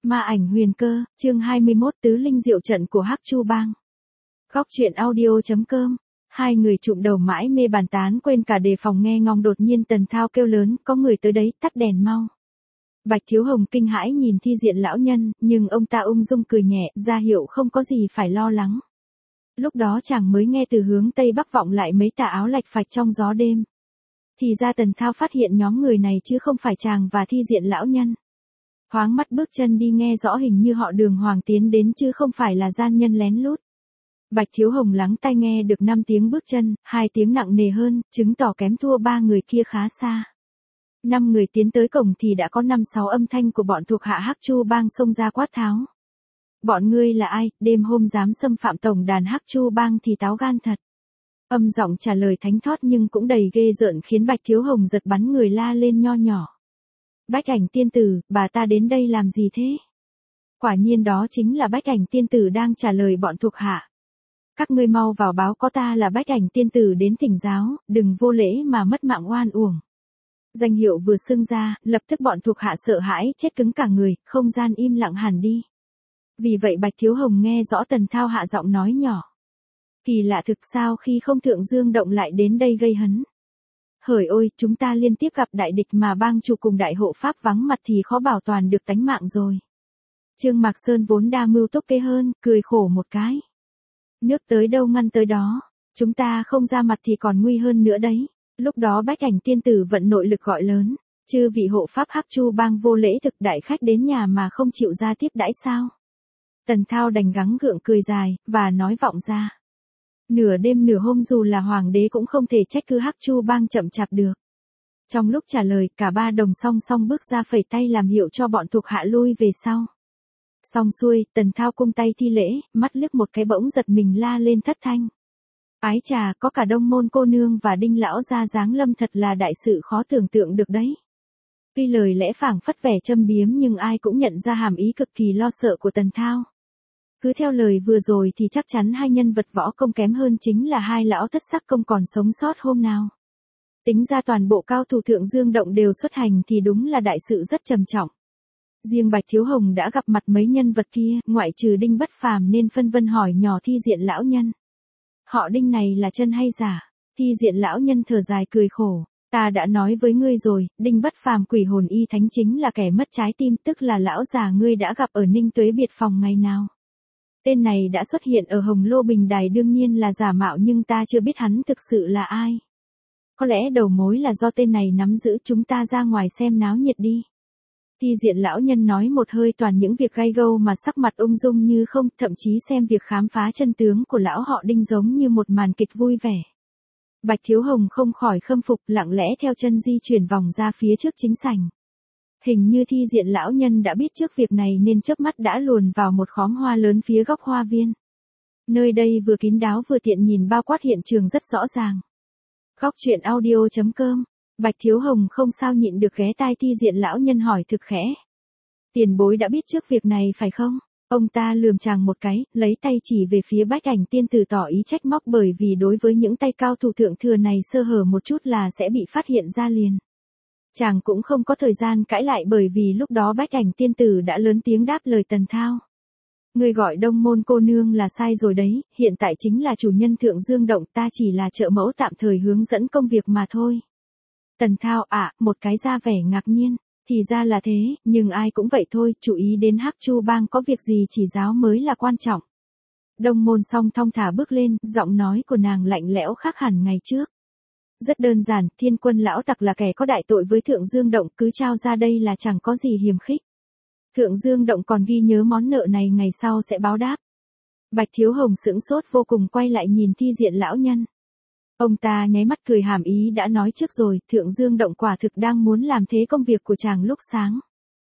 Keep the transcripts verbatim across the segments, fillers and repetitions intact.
Ma ảnh huyền cơ, chương hai mươi mốt tứ linh diệu trận của Hắc Chu Bang. Góc truyện audio.com. Hai người trụm đầu mãi mê bàn tán quên cả đề phòng nghe ngóng, đột nhiên Tần Thao kêu lớn, có người tới đấy, tắt đèn mau. Bạch Thiếu Hồng kinh hãi nhìn thi diện lão nhân, nhưng ông ta ung dung cười nhẹ, ra hiệu không có gì phải lo lắng. Lúc đó chàng mới nghe từ hướng tây bắc vọng lại mấy tà áo lạch phạch trong gió đêm. Thì ra Tần Thao phát hiện nhóm người này chứ không phải chàng và thi diện lão nhân. Thoáng mắt bước chân đi nghe rõ hình như họ Đường Hoàng tiến đến chứ không phải là gian nhân lén lút. Bạch Thiếu Hồng lắng tai nghe được năm tiếng bước chân, hai tiếng nặng nề hơn, chứng tỏ kém thua ba người kia khá xa. Năm người tiến tới cổng thì đã có năm sáu âm thanh của bọn thuộc hạ Hắc Chu Bang xông ra quát tháo. Bọn ngươi là ai, đêm hôm dám xâm phạm tổng đàn Hắc Chu Bang thì táo gan thật. Âm giọng trả lời thánh thót nhưng cũng đầy ghê rợn khiến Bạch Thiếu Hồng giật bắn người la lên nho nhỏ. Bách Ảnh tiên tử, bà ta đến đây làm gì thế? Quả nhiên đó chính là Bách Ảnh tiên tử đang trả lời bọn thuộc hạ. Các ngươi mau vào báo có ta là Bách Ảnh tiên tử đến thỉnh giáo, đừng vô lễ mà mất mạng oan uổng. Danh hiệu vừa xưng ra, lập tức bọn thuộc hạ sợ hãi, chết cứng cả người, không gian im lặng hẳn đi. Vì vậy Bạch Thiếu Hồng nghe rõ Tần Thao hạ giọng nói nhỏ. Kỳ lạ thực sao khi không Thượng Dương Động lại đến đây gây hấn. Hỡi ôi, chúng ta liên tiếp gặp đại địch mà bang chủ cùng đại hộ pháp vắng mặt thì khó bảo toàn được tánh mạng rồi. Trương Mạc Sơn vốn đa mưu túc kế hơn, cười khổ một cái. Nước tới đâu ngăn tới đó, chúng ta không ra mặt thì còn nguy hơn nữa đấy. Lúc đó Bách Ảnh tiên tử vận nội lực gọi lớn, chư vị hộ pháp Hắc Chu Bang vô lễ thực, đại khách đến nhà mà không chịu ra tiếp đãi sao. Tần Thao đành gắng gượng cười dài, và nói vọng ra. Nửa đêm nửa hôm dù là hoàng đế cũng không thể trách cứ Hắc Chu Bang chậm chạp được. Trong lúc trả lời, cả ba đồng song song bước ra phẩy tay làm hiệu cho bọn thuộc hạ lui về sau. Xong xuôi, Tần Thao cung tay thi lễ, mắt liếc một cái bỗng giật mình la lên thất thanh. Ái trà, có cả Đông Môn cô nương và Đinh lão gia giáng lâm, thật là đại sự khó tưởng tượng được đấy. Tuy lời lẽ phảng phất vẻ châm biếm nhưng ai cũng nhận ra hàm ý cực kỳ lo sợ của Tần Thao. Cứ theo lời vừa rồi thì chắc chắn hai nhân vật võ công kém hơn chính là hai lão thất sắc công còn sống sót hôm nào. Tính ra toàn bộ cao thủ Thượng Dương Động đều xuất hành thì đúng là đại sự rất trầm trọng. Riêng Bạch Thiếu Hồng đã gặp mặt mấy nhân vật kia, ngoại trừ Đinh Bất Phàm nên phân vân hỏi nhỏ thi diện lão nhân. Họ Đinh này là chân hay giả? Thi diện lão nhân thở dài cười khổ. Ta đã nói với ngươi rồi, Đinh Bất Phàm quỷ hồn y thánh chính là kẻ mất trái tim, tức là lão già ngươi đã gặp ở Ninh Tuế biệt phòng ngày nào. Tên này đã xuất hiện ở Hồng Lô Bình Đài đương nhiên là giả mạo nhưng ta chưa biết hắn thực sự là ai. Có lẽ đầu mối là do tên này nắm giữ, chúng ta ra ngoài xem náo nhiệt đi. Thi diện lão nhân nói một hơi toàn những việc gai gâu mà sắc mặt ung dung như không, thậm chí xem việc khám phá chân tướng của lão họ Đinh giống như một màn kịch vui vẻ. Bạch Thiếu Hồng không khỏi khâm phục, lặng lẽ theo chân di chuyển vòng ra phía trước chính sảnh. Hình như thi diện lão nhân đã biết trước việc này nên chớp mắt đã luồn vào một khóm hoa lớn phía góc hoa viên. Nơi đây vừa kín đáo vừa tiện nhìn, bao quát hiện trường rất rõ ràng. Góc truyện audio.com. Bạch Thiếu Hồng không sao nhịn được ghé tai thi diện lão nhân hỏi thực khẽ. Tiền bối đã biết trước việc này phải không? Ông ta lườm chàng một cái, lấy tay chỉ về phía Bách Ảnh tiên tử tỏ ý trách móc, bởi vì đối với những tay cao thủ thượng thừa này sơ hở một chút là sẽ bị phát hiện ra liền. Chàng cũng không có thời gian cãi lại bởi vì lúc đó Bách Ảnh tiên tử đã lớn tiếng đáp lời Tần Thao. Người gọi Đông Môn cô nương là sai rồi đấy, hiện tại chính là chủ nhân Thượng Dương Động, ta chỉ là trợ mẫu tạm thời hướng dẫn công việc mà thôi. Tần Thao ạ, à, một cái ra vẻ ngạc nhiên, thì ra là thế, nhưng ai cũng vậy thôi, chú ý đến Hắc Chu Bang có việc gì chỉ giáo mới là quan trọng. Đông Môn song thong thả bước lên, giọng nói của nàng lạnh lẽo khác hẳn ngày trước. Rất đơn giản, Thiên Quân lão tặc là kẻ có đại tội với Thượng Dương Động, cứ trao ra đây là chẳng có gì hiềm khích. Thượng Dương Động còn ghi nhớ món nợ này ngày sau sẽ báo đáp. Bạch Thiếu Hồng sững sốt vô cùng, quay lại nhìn thi diện lão nhân. Ông ta nháy mắt cười hàm ý đã nói trước rồi, Thượng Dương Động quả thực đang muốn làm thế công việc của chàng lúc sáng.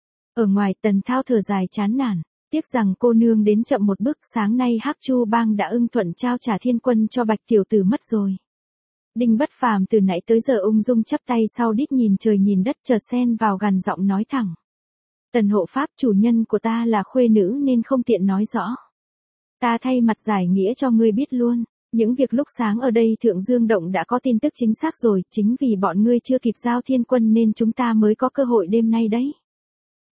Ở ngoài Tần Thao thở dài chán nản, tiếc rằng cô nương đến chậm một bước, sáng nay Hắc Chu Bang đã ưng thuận trao trả Thiên Quân cho Bạch tiểu tử mất rồi. Đinh Bất Phàm từ nãy tới giờ ung dung chắp tay sau đít nhìn trời nhìn đất, chợt xen vào gằn giọng nói thẳng. Tần hộ pháp, chủ nhân của ta là khuê nữ nên không tiện nói rõ. Ta thay mặt giải nghĩa cho ngươi biết luôn. Những việc lúc sáng ở đây Thượng Dương Động đã có tin tức chính xác rồi, chính vì bọn ngươi chưa kịp giao Thiên Quân nên chúng ta mới có cơ hội đêm nay đấy.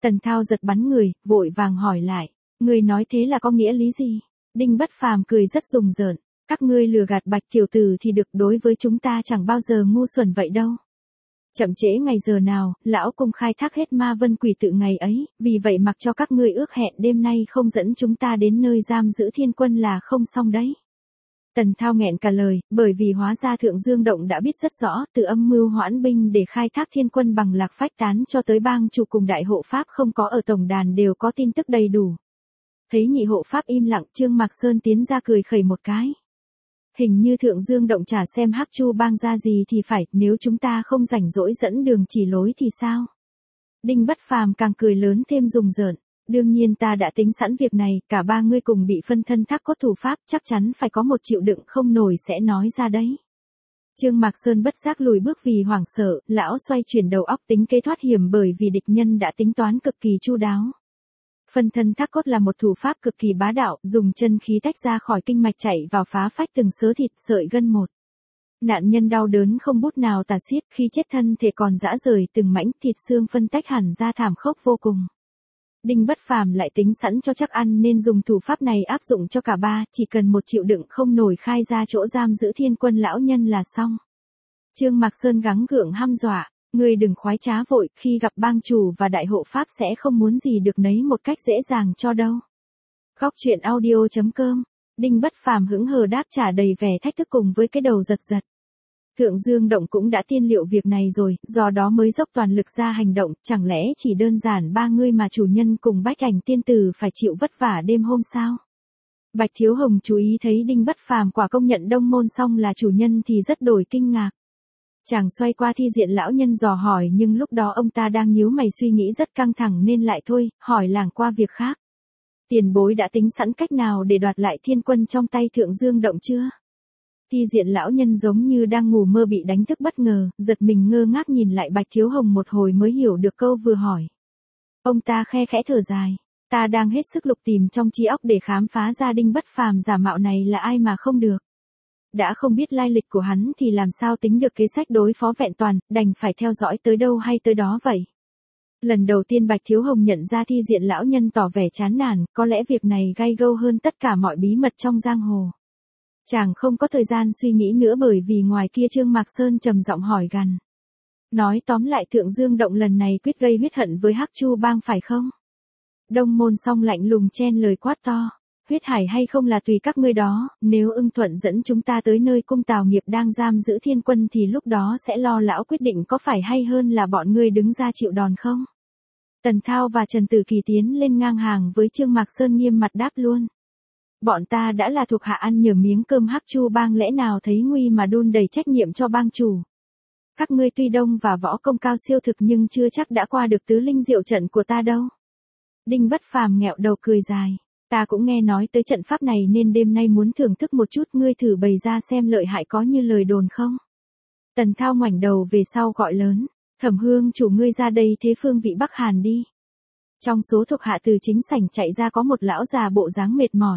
Tần Thao giật bắn người, vội vàng hỏi lại, người nói thế là có nghĩa lý gì? Đinh Bất Phàm cười rất rùng rợn, các ngươi lừa gạt Bạch tiểu tử thì được, đối với chúng ta chẳng bao giờ ngu xuẩn vậy đâu. Chậm trễ ngày giờ nào, lão cung khai thác hết ma vân quỷ tự ngày ấy, vì vậy mặc cho các ngươi ước hẹn đêm nay không dẫn chúng ta đến nơi giam giữ thiên quân là không xong đấy. Tần Thao nghẹn cả lời, bởi vì hóa ra Thượng Dương Động đã biết rất rõ, từ âm mưu hoãn binh để khai thác thiên quân bằng lạc phách tán cho tới bang chủ cùng đại hộ pháp không có ở tổng đàn đều có tin tức đầy đủ. Thấy nhị hộ pháp im lặng, Trương Mạc Sơn tiến ra cười khẩy một cái. Hình như Thượng Dương Động trả xem Hắc Chu bang ra gì thì phải, nếu chúng ta không rảnh rỗi dẫn đường chỉ lối thì sao? Đinh Bất Phàm càng cười lớn thêm rùng rợn. Đương nhiên ta đã tính sẵn việc này, cả ba ngươi cùng bị phân thân thác cốt thủ pháp, chắc chắn phải có một chịu đựng không nổi sẽ nói ra đấy. Trương Mạc Sơn bất giác lùi bước vì hoảng sợ, lão xoay chuyển đầu óc tính kế thoát hiểm bởi vì địch nhân đã tính toán cực kỳ chu đáo. Phân thân thác cốt là một thủ pháp cực kỳ bá đạo, dùng chân khí tách ra khỏi kinh mạch chạy vào phá phách từng sớ thịt sợi gân một. Nạn nhân đau đớn không bút nào tả xiết, khi chết thân thể còn rã rời từng mảnh thịt xương phân tách hẳn ra thảm khốc vô cùng. Đinh Bất Phàm lại tính sẵn cho chắc ăn nên dùng thủ pháp này áp dụng cho cả ba, chỉ cần một chịu đựng không nổi khai ra chỗ giam giữ thiên quân lão nhân là xong. Trương Mạc Sơn gắng gượng hăm dọa, ngươi đừng khoái trá vội, khi gặp bang chủ và đại hộ pháp sẽ không muốn gì được nấy một cách dễ dàng cho đâu. Góc truyện audio chấm com, Đinh Bất Phàm hững hờ đáp trả đầy vẻ thách thức cùng với cái đầu giật giật. Thượng Dương Động cũng đã tiên liệu việc này rồi, do đó mới dốc toàn lực ra hành động, chẳng lẽ chỉ đơn giản ba ngươi mà chủ nhân cùng Bách Ảnh tiên tử phải chịu vất vả đêm hôm sao? Bạch Thiếu Hồng chú ý thấy Đinh Bất Phàm quả công nhận Đông Môn Song là chủ nhân thì rất đổi kinh ngạc. Chàng xoay qua thi diện lão nhân dò hỏi nhưng lúc đó ông ta đang nhíu mày suy nghĩ rất căng thẳng nên lại thôi, hỏi làng qua việc khác. Tiền bối đã tính sẵn cách nào để đoạt lại thiên quân trong tay Thượng Dương Động chưa? Thi diện lão nhân giống như đang ngủ mơ bị đánh thức bất ngờ, giật mình ngơ ngác nhìn lại Bạch Thiếu Hồng một hồi mới hiểu được câu vừa hỏi. Ông ta khe khẽ thở dài, ta đang hết sức lục tìm trong trí óc để khám phá ra Đinh Bất Phàm giả mạo này là ai mà không được. Đã không biết lai lịch của hắn thì làm sao tính được kế sách đối phó vẹn toàn, đành phải theo dõi tới đâu hay tới đó vậy. Lần đầu tiên Bạch Thiếu Hồng nhận ra thi diện lão nhân tỏ vẻ chán nản, có lẽ việc này gay gâu hơn tất cả mọi bí mật trong giang hồ. Chàng không có thời gian suy nghĩ nữa bởi vì ngoài kia Trương Mạc Sơn trầm giọng hỏi gằn. Nói tóm lại Thượng Dương Động lần này quyết gây huyết hận với Hắc Chu bang phải không? Đông Môn Song lạnh lùng chen lời quát to. Huyết hải hay không là tùy các ngươi đó, nếu ưng thuận dẫn chúng ta tới nơi cung Tào Nghiệp đang giam giữ thiên quân thì lúc đó sẽ lo lão quyết định có phải hay hơn là bọn ngươi đứng ra chịu đòn không? Tần Thao và Trần Tử Kỳ tiến lên ngang hàng với Trương Mạc Sơn nghiêm mặt đáp luôn. Bọn ta đã là thuộc hạ ăn nhờ miếng cơm Hắc Chu bang lẽ nào thấy nguy mà đun đầy trách nhiệm cho bang chủ. Các ngươi tuy đông và võ công cao siêu thực nhưng chưa chắc đã qua được tứ linh diệu trận của ta đâu. Đinh Bất Phàm nghẹo đầu cười dài. Ta cũng nghe nói tới trận pháp này nên đêm nay muốn thưởng thức một chút, ngươi thử bày ra xem lợi hại có như lời đồn không. Tần Thao ngoảnh đầu về sau gọi lớn. Thẩm Hương chủ ngươi ra đây thế phương vị Bắc Hàn đi. Trong số thuộc hạ từ chính sảnh chạy ra có một lão già bộ dáng mệt mỏi.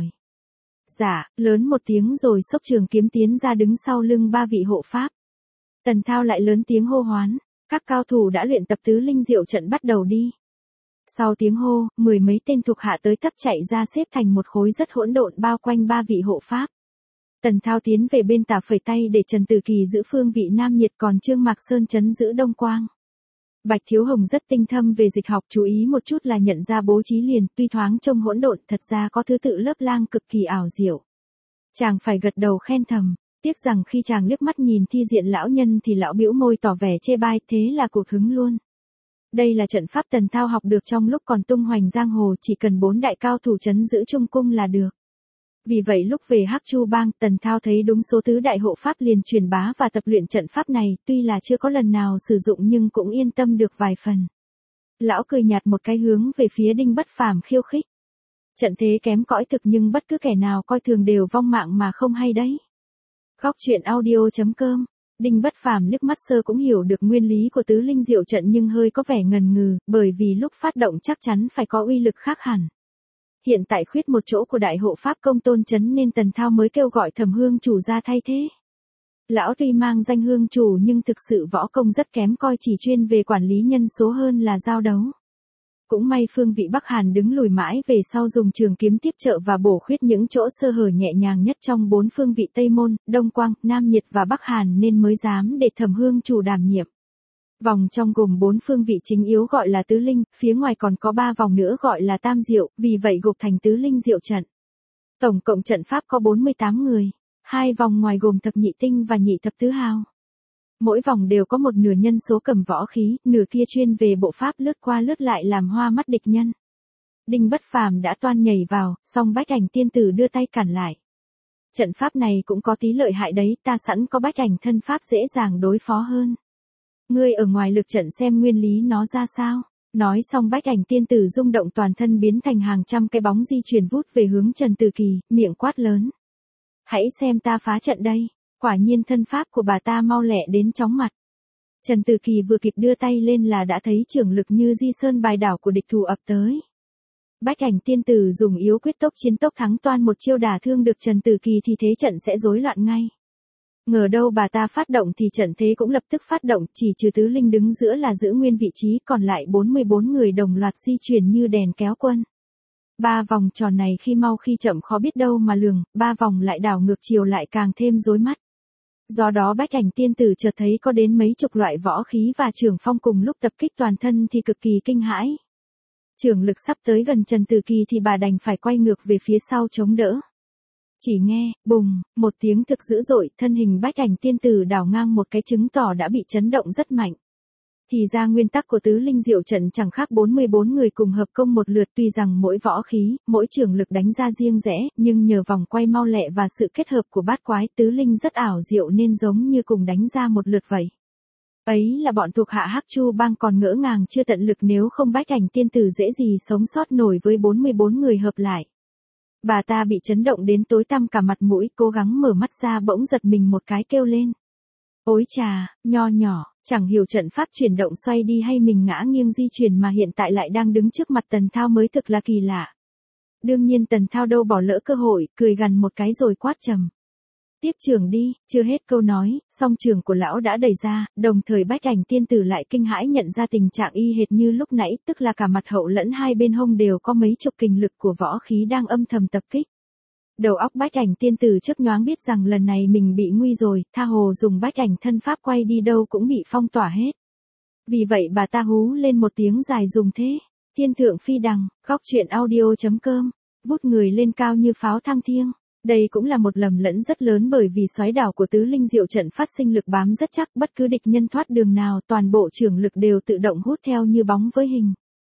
Dạ, lớn một tiếng rồi xốc trường kiếm tiến ra đứng sau lưng ba vị hộ pháp. Tần Thao lại lớn tiếng hô hoán, các cao thủ đã luyện tập tứ linh diệu trận bắt đầu đi. Sau tiếng hô, mười mấy tên thuộc hạ tới tấp chạy ra xếp thành một khối rất hỗn độn bao quanh ba vị hộ pháp. Tần Thao tiến về bên tả phẩy tay để Trần Tử Kỳ giữ phương vị nam nhiệt còn Trương Mạc Sơn trấn giữ đông quang. Bạch Thiếu Hồng rất tinh thâm về dịch học, chú ý một chút là nhận ra bố trí liền, tuy thoáng trông hỗn độn, thật ra có thứ tự lớp lang cực kỳ ảo diệu. Chàng phải gật đầu khen thầm, tiếc rằng khi chàng liếc mắt nhìn thi diện lão nhân thì lão bĩu môi tỏ vẻ chê bai, thế là cụt hứng luôn. Đây là trận pháp Tần Thao học được trong lúc còn tung hoành giang hồ, chỉ cần bốn đại cao thủ trấn giữ trung cung là được. Vì vậy lúc về Hắc Chu bang, Tần Thao thấy đúng số tứ đại hộ pháp liền truyền bá và tập luyện trận pháp này, tuy là chưa có lần nào sử dụng nhưng cũng yên tâm được vài phần. Lão cười nhạt một cái hướng về phía Đinh Bất Phàm khiêu khích. Trận thế kém cõi thực nhưng bất cứ kẻ nào coi thường đều vong mạng mà không hay đấy. Góc truyện audio chấm com, Đinh Bất Phàm liếc mắt sơ cũng hiểu được nguyên lý của tứ linh diệu trận nhưng hơi có vẻ ngần ngừ, bởi vì lúc phát động chắc chắn phải có uy lực khác hẳn. Hiện tại khuyết một chỗ của đại hộ pháp công tôn chấn nên Tần Thao mới kêu gọi Thẩm Hương chủ ra thay thế. Lão tuy mang danh hương chủ nhưng thực sự võ công rất kém, coi chỉ chuyên về quản lý nhân số hơn là giao đấu. Cũng may phương vị Bắc Hàn đứng lùi mãi về sau dùng trường kiếm tiếp trợ và bổ khuyết những chỗ sơ hở nhẹ nhàng nhất trong bốn phương vị Tây Môn, Đông Quang, Nam Nhiệt và Bắc Hàn nên mới dám để Thẩm Hương chủ đảm nhiệm. Vòng trong gồm bốn phương vị chính yếu gọi là tứ linh, phía ngoài còn có ba vòng nữa gọi là tam diệu, vì vậy gộp thành tứ linh diệu trận. Tổng cộng trận pháp có bốn mươi tám người, hai vòng ngoài gồm thập nhị tinh và nhị thập tứ hào. Mỗi vòng đều có một nửa nhân số cầm võ khí, nửa kia chuyên về bộ pháp lướt qua lướt lại làm hoa mắt địch nhân. Đinh Bất Phàm đã toan nhảy vào, song Bách Ảnh Tiên Tử đưa tay cản lại. Trận pháp này cũng có tí lợi hại đấy, ta sẵn có Bách Ảnh thân pháp dễ dàng đối phó hơn. Ngươi ở ngoài lực trận xem nguyên lý nó ra sao. Nói xong Bách Ảnh Tiên Tử rung động toàn thân biến thành hàng trăm cái bóng di chuyển vút về hướng Trần Tử Kỳ, miệng quát lớn. Hãy xem ta phá trận đây. Quả nhiên thân pháp của bà ta mau lẹ đến chóng mặt. Trần Tử Kỳ vừa kịp đưa tay lên là đã thấy trưởng lực như di sơn bài đảo của địch thủ ập tới. Bách Ảnh Tiên Tử dùng yếu quyết tốc chiến tốc thắng toan một chiêu đả thương được Trần Tử Kỳ thì thế trận sẽ rối loạn ngay. Ngờ đâu bà ta phát động thì trận thế cũng lập tức phát động, chỉ trừ tứ linh đứng giữa là giữ nguyên vị trí, còn lại bốn mươi bốn người đồng loạt di chuyển như đèn kéo quân. Ba vòng tròn này khi mau khi chậm khó biết đâu mà lường, ba vòng lại đảo ngược chiều lại càng thêm rối mắt. Do đó Bách Ảnh Tiên Tử chợt thấy có đến mấy chục loại võ khí và trường phong cùng lúc tập kích toàn thân thì cực kỳ kinh hãi. Trường lực sắp tới gần Trần Tử Kỳ thì bà đành phải quay ngược về phía sau chống đỡ. Chỉ nghe, bùng, một tiếng thực dữ dội, thân hình Bách Ảnh Tiên Tử đảo ngang một cái chứng tỏ đã bị chấn động rất mạnh. Thì ra nguyên tắc của tứ linh diệu trận chẳng khác bốn mươi bốn người cùng hợp công một lượt, tuy rằng mỗi võ khí, mỗi trường lực đánh ra riêng rẽ, nhưng nhờ vòng quay mau lẹ và sự kết hợp của bát quái tứ linh rất ảo diệu nên giống như cùng đánh ra một lượt vậy. Ấy là bọn thuộc hạ Hắc Chu Bang còn ngỡ ngàng chưa tận lực, nếu không Bách Ảnh Tiên Tử dễ gì sống sót nổi với bốn mươi bốn người hợp lại. Bà ta bị chấn động đến tối tăm cả mặt mũi, cố gắng mở mắt ra bỗng giật mình một cái kêu lên. Ôi chà, nho nhỏ, chẳng hiểu trận pháp chuyển động xoay đi hay mình ngã nghiêng di chuyển mà hiện tại lại đang đứng trước mặt Tần Thao mới thực là kỳ lạ. Đương nhiên Tần Thao đâu bỏ lỡ cơ hội, cười gằn một cái rồi quát trầm. Tiếp trưởng đi, chưa hết câu nói, song trường của lão đã đẩy ra, đồng thời Bách Ảnh Tiên Tử lại kinh hãi nhận ra tình trạng y hệt như lúc nãy, tức là cả mặt hậu lẫn hai bên hông đều có mấy chục kình lực của võ khí đang âm thầm tập kích. Đầu óc Bách Ảnh Tiên Tử chớp nhoáng biết rằng lần này mình bị nguy rồi, tha hồ dùng Bách Ảnh thân pháp quay đi đâu cũng bị phong tỏa hết. Vì vậy bà ta hú lên một tiếng dài dùng thế. Thiên thượng phi đằng, góc truyện audio chấm com, vút người lên cao như pháo thăng thiêng. Đây cũng là một lầm lẫn rất lớn bởi vì xoáy đảo của tứ linh diệu trận phát sinh lực bám rất chắc, bất cứ địch nhân thoát đường nào toàn bộ trường lực đều tự động hút theo như bóng với hình.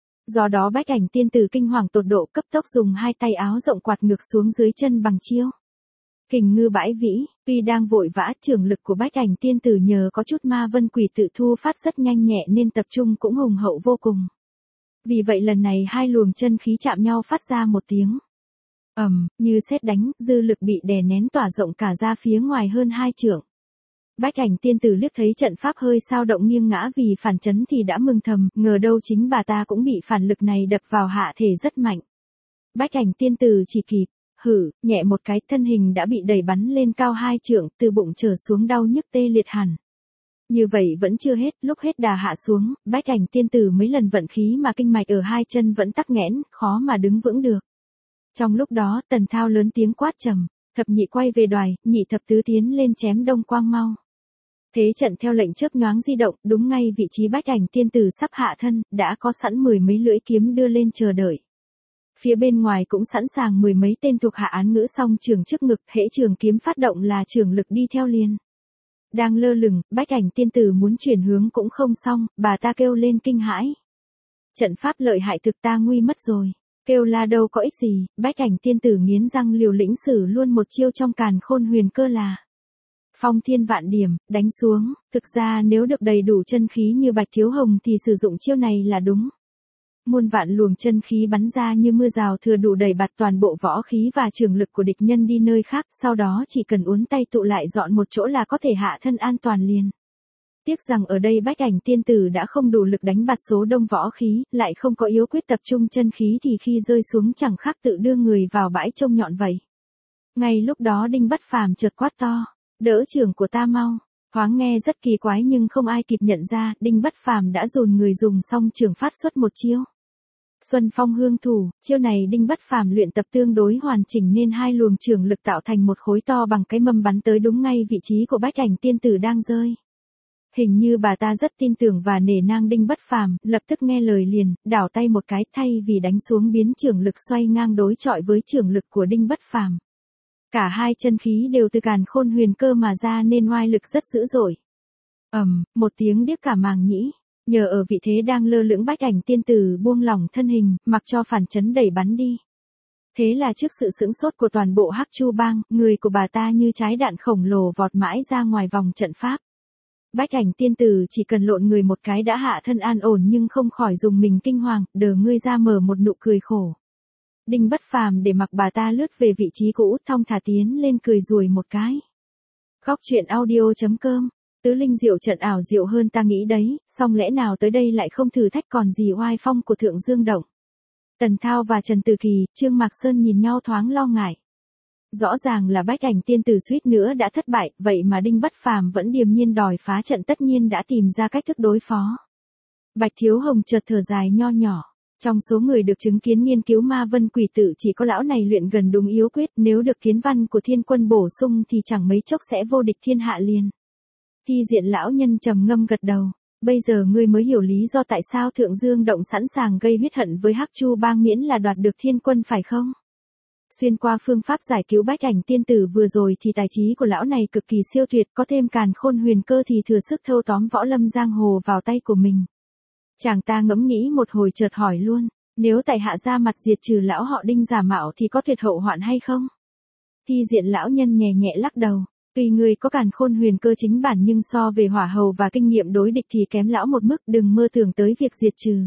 Do đó Bách Ảnh Tiên Tử kinh hoàng tột độ cấp tốc dùng hai tay áo rộng quạt ngược xuống dưới chân bằng chiêu. Kình ngư bãi vĩ, tuy đang vội vã trường lực của Bách Ảnh Tiên Tử nhờ có chút ma vân quỷ tự thu phát rất nhanh nhẹ nên tập trung cũng hùng hậu vô cùng. Vì vậy lần này hai luồng chân khí chạm nhau phát ra một tiếng ầm, um, như sét đánh, dư lực bị đè nén tỏa rộng cả ra phía ngoài hơn hai trượng. Bách Ảnh Tiên Tử liếc thấy trận pháp hơi sao động nghiêng ngã vì phản chấn thì đã mừng thầm, ngờ đâu chính bà ta cũng bị phản lực này đập vào hạ thể rất mạnh. Bách Ảnh Tiên Tử chỉ kịp, hử, nhẹ một cái, thân hình đã bị đẩy bắn lên cao hai trượng, từ bụng trở xuống đau nhức tê liệt hẳn. Như vậy vẫn chưa hết, lúc hết đà hạ xuống, Bách Ảnh Tiên Tử mấy lần vận khí mà kinh mạch ở hai chân vẫn tắc nghẽn, khó mà đứng vững được. Trong lúc đó, Tần Thao lớn tiếng quát trầm, thập nhị quay về đoài, nhị thập tứ tiến lên chém Đông Quang mau. Thế trận theo lệnh chớp nhoáng di động, đúng ngay vị trí Bách Ảnh Tiên Tử sắp hạ thân, đã có sẵn mười mấy lưỡi kiếm đưa lên chờ đợi. Phía bên ngoài cũng sẵn sàng mười mấy tên thuộc hạ án ngữ song trường trước ngực, hễ trường kiếm phát động là trường lực đi theo liền. Đang lơ lửng, Bách Ảnh Tiên Tử muốn chuyển hướng cũng không xong, bà ta kêu lên kinh hãi. Trận pháp lợi hại thực ta nguy mất rồi. Kêu la đâu có ích gì, Bách Ảnh Tiên Tử nghiến răng liều lĩnh sử luôn một chiêu trong Càn Khôn Huyền Cơ là phong thiên vạn điểm, đánh xuống. Thực ra nếu được đầy đủ chân khí như Bạch Thiếu Hồng thì sử dụng chiêu này là đúng. Muôn vạn luồng chân khí bắn ra như mưa rào thừa đủ đẩy bạt toàn bộ võ khí và trường lực của địch nhân đi nơi khác, sau đó chỉ cần uốn tay tụ lại dọn một chỗ là có thể hạ thân an toàn liền. Tiếc rằng ở đây Bách Ảnh Tiên Tử đã không đủ lực đánh bạt số đông võ khí, lại không có yếu quyết tập trung chân khí thì khi rơi xuống chẳng khác tự đưa người vào bãi trông nhọn vậy. Ngay lúc đó Đinh Bất Phàm chợt quát to, đỡ trường của ta mau. Thoáng nghe rất kỳ quái nhưng không ai kịp nhận ra, Đinh Bất Phàm đã dồn người dùng xong trường phát xuất một chiêu. Xuân phong hương thủ, chiêu này Đinh Bất Phàm luyện tập tương đối hoàn chỉnh nên hai luồng trường lực tạo thành một khối to bằng cái mâm bắn tới đúng ngay vị trí của Bách Ảnh tiên tử đang rơi. Hình như bà ta rất tin tưởng và nể nang Đinh Bất Phàm, lập tức nghe lời liền, đảo tay một cái thay vì đánh xuống biến trường lực xoay ngang đối chọi với trường lực của Đinh Bất Phàm. Cả hai chân khí đều từ càn khôn huyền cơ mà ra nên oai lực rất dữ dội. Ầm, một tiếng điếc cả màng nhĩ. Nhờ ở vị thế đang lơ lửng Bách Ảnh tiên tử buông lỏng thân hình, mặc cho phản chấn đẩy bắn đi. Thế là trước sự sửng sốt của toàn bộ Hắc Chu Bang, người của bà ta như trái đạn khổng lồ vọt mãi ra ngoài vòng trận pháp. Bách Ảnh tiên tử chỉ cần lộn người một cái đã hạ thân an ổn nhưng không khỏi dùng mình kinh hoàng, đờ ngươi ra mở một nụ cười khổ. Đinh Bất Phàm để mặc bà ta lướt về vị trí cũ, thong thả tiến lên cười rùi một cái. Góc truyện audio chấm com. Tứ linh diệu trận ảo diệu hơn ta nghĩ đấy, song lẽ nào tới đây lại không thử thách còn gì oai phong của Thượng Dương Động. Tần Thao và Trần Từ Kỳ, Trương Mạc Sơn nhìn nhau thoáng lo ngại. Rõ ràng là Bách Ảnh tiên tử suýt nữa đã thất bại, vậy mà Đinh Bất Phàm vẫn điềm nhiên đòi phá trận, tất nhiên đã tìm ra cách thức đối phó. Bạch Thiếu Hồng chợt thở dài nho nhỏ. Trong số người được chứng kiến nghiên cứu ma vân quỷ tự chỉ có lão này luyện gần đúng yếu quyết, nếu được kiến văn của thiên quân bổ sung thì chẳng mấy chốc sẽ vô địch thiên hạ liền. Thi diện lão nhân trầm ngâm gật đầu. Bây giờ ngươi mới hiểu lý do tại sao Thượng Dương Động sẵn sàng gây huyết hận với Hắc Chu Bang miễn là đoạt được thiên quân phải không? Xuyên qua phương pháp giải cứu Bách Ảnh tiên tử vừa rồi thì tài trí của lão này cực kỳ siêu tuyệt, có thêm càn khôn huyền cơ thì thừa sức thâu tóm võ lâm giang hồ vào tay của mình. Chàng ta ngẫm nghĩ một hồi chợt hỏi luôn, nếu tại hạ ra mặt diệt trừ lão họ Đinh giả mạo thì có tuyệt hậu hoạn hay không? Thi diện lão nhân nhẹ nhẹ lắc đầu. Tuy người có càn khôn huyền cơ chính bản nhưng so về hỏa hầu và kinh nghiệm đối địch thì kém lão một mức, đừng mơ tưởng tới việc diệt trừ.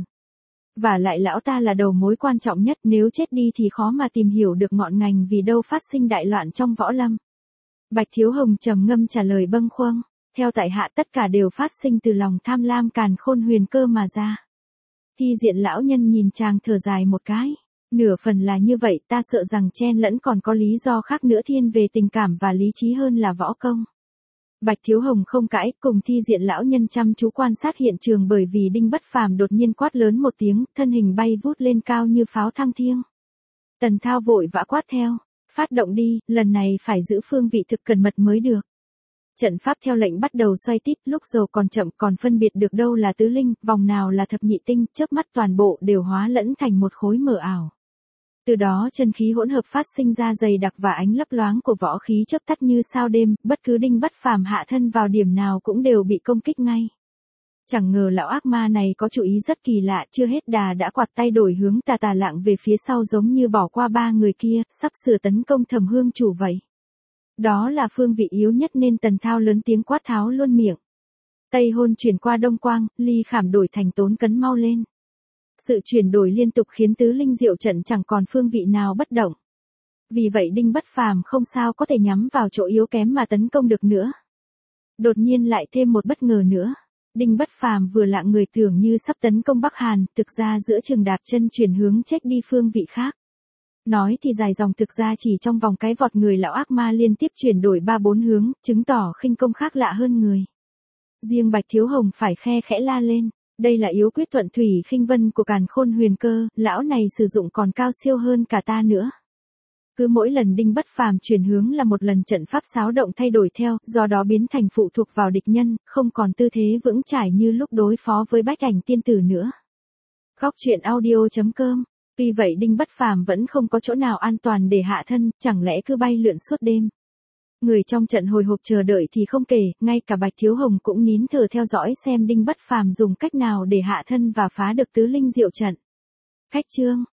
Và lại lão ta là đầu mối quan trọng nhất, nếu chết đi thì khó mà tìm hiểu được ngọn ngành vì đâu phát sinh đại loạn trong võ lâm. Bạch Thiếu Hồng trầm ngâm trả lời bâng khuâng, theo tại hạ tất cả đều phát sinh từ lòng tham lam càn khôn huyền cơ mà ra. Thi diện lão nhân nhìn chàng thở dài một cái. Nửa phần là như vậy, ta sợ rằng chen lẫn còn có lý do khác nữa thiên về tình cảm và lý trí hơn là võ công. Bạch Thiếu Hồng không cãi, cùng thi diện lão nhân chăm chú quan sát hiện trường bởi vì Đinh Bất Phàm đột nhiên quát lớn một tiếng, thân hình bay vút lên cao như pháo thăng thiêng. Tần Thao vội vã quát theo, phát động đi, lần này phải giữ phương vị thực cẩn mật mới được. Trận pháp theo lệnh bắt đầu xoay tít, lúc dầu còn chậm còn phân biệt được đâu là tứ linh, vòng nào là thập nhị tinh, chớp mắt toàn bộ đều hóa lẫn thành một khối mờ ảo. Từ đó chân khí hỗn hợp phát sinh ra dày đặc và ánh lấp loáng của võ khí chớp tắt như sao đêm, bất cứ Đinh Bất Phàm hạ thân vào điểm nào cũng đều bị công kích ngay. Chẳng ngờ lão ác ma này có chủ ý rất kỳ lạ, chưa hết đà đã quạt tay đổi hướng tà tà lạng về phía sau giống như bỏ qua ba người kia, sắp sửa tấn công Thẩm Hương chủ vậy. Đó là phương vị yếu nhất nên Tần Thao lớn tiếng quát tháo luôn miệng. Tây hôn chuyển qua Đông Quang, ly khảm đổi thành Tốn Cấn mau lên. Sự chuyển đổi liên tục khiến tứ linh diệu trận chẳng còn phương vị nào bất động. Vì vậy Đinh Bất Phàm không sao có thể nhắm vào chỗ yếu kém mà tấn công được nữa. Đột nhiên lại thêm một bất ngờ nữa. Đinh Bất Phàm vừa lạng người tưởng như sắp tấn công Bắc Hàn, thực ra giữa chừng đạp chân chuyển hướng trách đi phương vị khác. Nói thì dài dòng, thực ra chỉ trong vòng cái vọt người lão ác ma liên tiếp chuyển đổi ba bốn hướng, chứng tỏ khinh công khác lạ hơn người. Riêng Bạch Thiếu Hồng phải khe khẽ la lên. Đây là yếu quyết thuận thủy khinh vân của càn khôn huyền cơ, lão này sử dụng còn cao siêu hơn cả ta nữa. Cứ mỗi lần Đinh Bất Phàm chuyển hướng là một lần trận pháp xáo động thay đổi theo, do đó biến thành phụ thuộc vào địch nhân, không còn tư thế vững chãi như lúc đối phó với Bách Ảnh tiên tử nữa. Góc truyện audio chấm com. Tuy vậy Đinh Bất Phàm vẫn không có chỗ nào an toàn để hạ thân, chẳng lẽ cứ bay lượn suốt đêm. Người trong trận hồi hộp chờ đợi thì không kể, ngay cả Bạch Thiếu Hồng cũng nín thở theo dõi xem Đinh Bất Phàm dùng cách nào để hạ thân và phá được tứ linh diệu trận. Khách chương